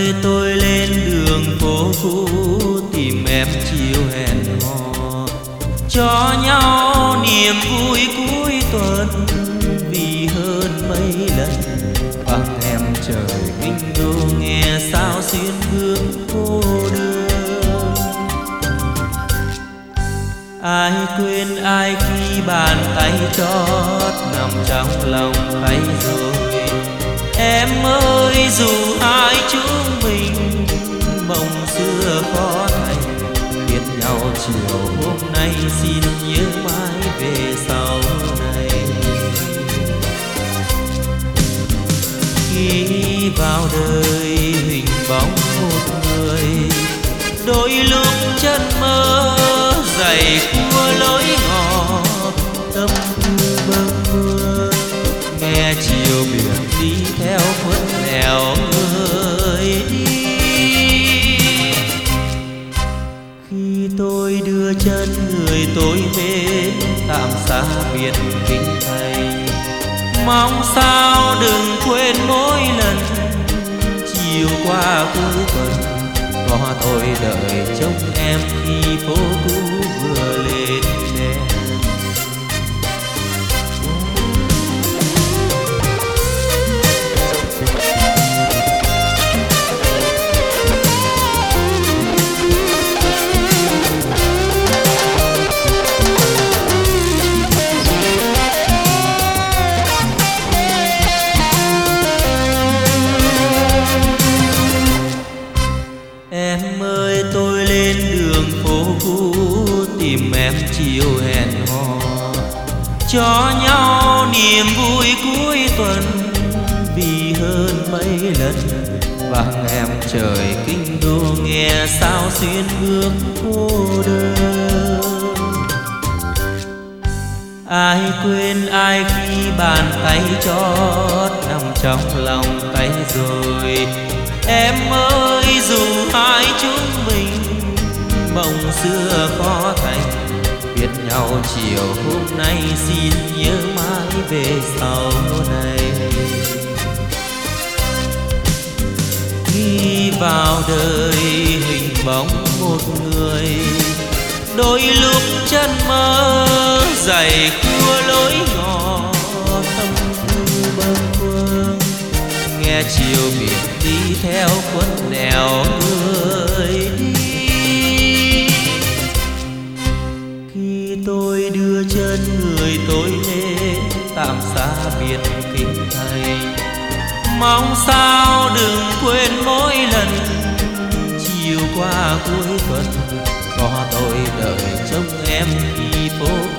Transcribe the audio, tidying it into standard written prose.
ơi tôi lên đường phố cũ tìm em chiều hẹn hò, cho nhau niềm vui cuối tuần. Vì hơn mấy lần vắng em trời kinh đô, nghe sao xuyên bước cô đơn. Ai quên ai khi bàn tay trót nằm trong lòng tay rồi. Em ơi dù hai chúng mình mộng xưa khó thành, biết nhau chiều hôm nay xin nhớ mãi về sau này. Khi vào đời hình bóng một người, đôi lúc chân mơ dày cua lối ngõ, tâm tư bâng khuâng nghe chiều biển đi theo khuất nẻo người đi. Khi tôi đưa chân người tôi mến tạm xa biệt kinh thành, mong sao đừng quên mỗi lần chiều qua cuối tuần có tôi đợi trông em khi phố cũ vừa lên đèn. Em ơi tôi lên đường phố cũ tìm em chiều hẹn hò, cho nhau niềm vui cuối tuần. Vì hơn mấy lần vắng em trời kinh đô, nghe sao xuyên bước cô đơn. Ai quên ai khi bàn tay trót nằm trong lòng tay rồi. Em ơi dù hai chúng mình mộng xưa khó thành, biết nhau chiều hôm nay xin nhớ mãi về sau này. Khi vào đời hình bóng một người, đôi lúc chân mơ dày cua lối nhỏ, tâm tư bâng khuâng nghe chiều biển đi theo khuất nẻo người đi. Khi tôi đưa chân người tôi mến tạm xa biệt kinh thành, mong sao đừng quên mỗi lần chiều qua cuối tuần có tôi đợi trông em khi phố